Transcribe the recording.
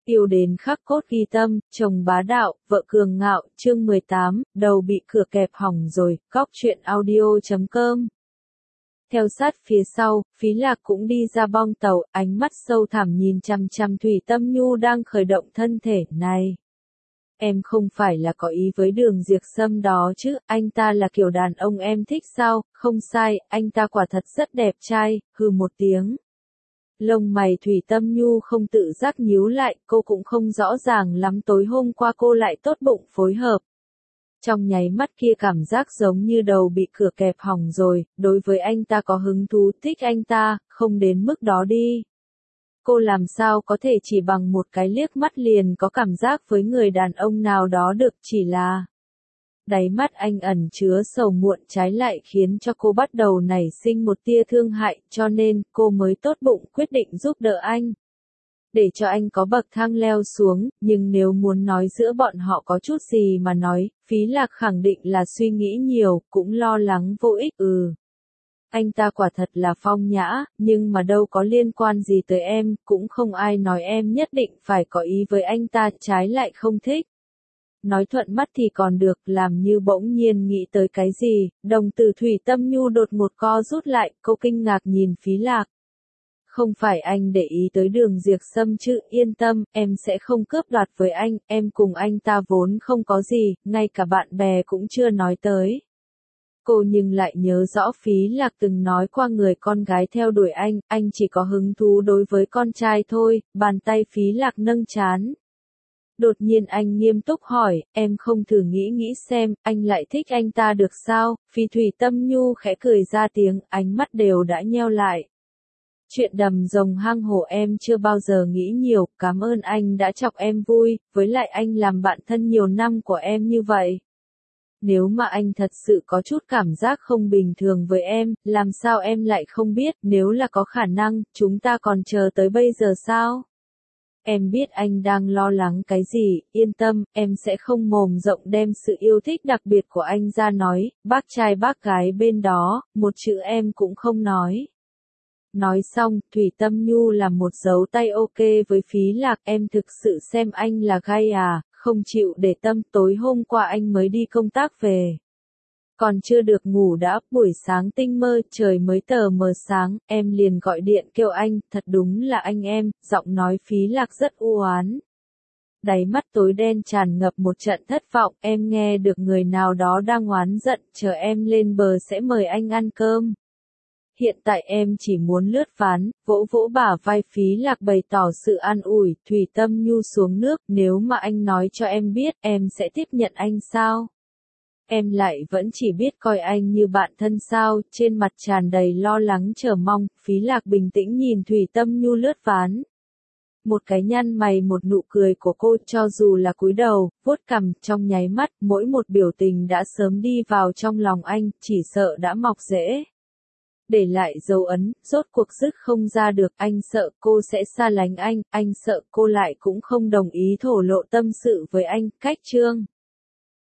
Yêu đến khắc cốt ghi tâm, chồng bá đạo, vợ cường ngạo, chương 18, đầu bị cửa kẹp hỏng rồi, góc truyện audio.com. Theo sát phía sau, Phí Lạc cũng đi ra bong tàu, ánh mắt sâu thẳm nhìn chằm chằm Thủy Tâm Nhu đang khởi động thân thể này. Em không phải là có ý với Đường Diệp Sâm đó chứ, anh ta là kiểu đàn ông em thích sao, không sai, anh ta quả thật rất đẹp trai, hừ một tiếng. Lông mày Thủy Tâm Nhu không tự giác nhíu lại, cô cũng không rõ ràng lắm tối hôm qua cô lại tốt bụng phối hợp. Trong nháy mắt kia cảm giác giống như đầu bị cửa kẹp hỏng rồi, đối với anh ta có hứng thú thích anh ta, không đến mức đó đi. Cô làm sao có thể chỉ bằng một cái liếc mắt liền có cảm giác với người đàn ông nào đó được, chỉ là đáy mắt anh ẩn chứa sầu muộn trái lại khiến cho cô bắt đầu nảy sinh một tia thương hại, cho nên cô mới tốt bụng quyết định giúp đỡ anh. Để cho anh có bậc thang leo xuống, nhưng nếu muốn nói giữa bọn họ có chút gì mà nói, Phí Lạc khẳng định là suy nghĩ nhiều, cũng lo lắng vô ích. Anh ta quả thật là phong nhã, nhưng mà đâu có liên quan gì tới em, cũng không ai nói em nhất định phải có ý với anh ta, trái lại không thích. Nói thuận mắt thì còn được, làm như bỗng nhiên nghĩ tới cái gì, đồng tử Thủy Tâm Nhu đột một co rút lại, cô kinh ngạc nhìn Phí Lạc. Không phải anh để ý tới Đường Diệp Sâm chứ, yên tâm, em sẽ không cướp đoạt với anh, em cùng anh ta vốn không có gì, ngay cả bạn bè cũng chưa nói tới. Cô nhưng lại nhớ rõ Phí Lạc từng nói qua người con gái theo đuổi anh chỉ có hứng thú đối với con trai thôi, bàn tay Phí Lạc nâng trán. Đột nhiên anh nghiêm túc hỏi, em không thử nghĩ xem, anh lại thích anh ta được sao? Phí Thủy Tâm Nhu khẽ cười ra tiếng, ánh mắt đều đã nheo lại. Chuyện đầm rồng hang hổ em chưa bao giờ nghĩ nhiều, cảm ơn anh đã chọc em vui, với lại anh làm bạn thân nhiều năm của em như vậy. Nếu mà anh thật sự có chút cảm giác không bình thường với em, làm sao em lại không biết, nếu là có khả năng, chúng ta còn chờ tới bây giờ sao? Em biết anh đang lo lắng cái gì, yên tâm, em sẽ không mồm rộng đem sự yêu thích đặc biệt của anh ra nói, bác trai bác gái bên đó, một chữ em cũng không nói. Nói xong, Thủy Tâm Nhu làm một dấu tay ok với Phí Lạc, em thực sự xem anh là gai à, không chịu để tâm, tối hôm qua anh mới đi công tác về. Còn chưa được ngủ đã, buổi sáng tinh mơ, trời mới tờ mờ sáng, em liền gọi điện kêu anh, thật đúng là anh em, giọng nói Phí Lạc rất u oán. Đáy mắt tối đen tràn ngập một trận thất vọng, em nghe được người nào đó đang oán giận, chờ em lên bờ sẽ mời anh ăn cơm. Hiện tại em chỉ muốn lướt ván, vỗ vỗ bả vai Phí Lạc bày tỏ sự an ủi, Thủy Tâm Nhu xuống nước, nếu mà anh nói cho em biết, em sẽ tiếp nhận anh sao? Em lại vẫn chỉ biết coi anh như bạn thân sao, trên mặt tràn đầy lo lắng chờ mong, Phí Lạc bình tĩnh nhìn Thủy Tâm Nhu lướt ván. Một cái nhăn mày một nụ cười của cô cho dù là cúi đầu, vuốt cằm, trong nháy mắt, mỗi một biểu tình đã sớm đi vào trong lòng anh, chỉ sợ đã mọc rễ. Để lại dấu ấn, rốt cuộc dứt không ra được, anh sợ cô sẽ xa lánh anh sợ cô lại cũng không đồng ý thổ lộ tâm sự với anh, cách chương.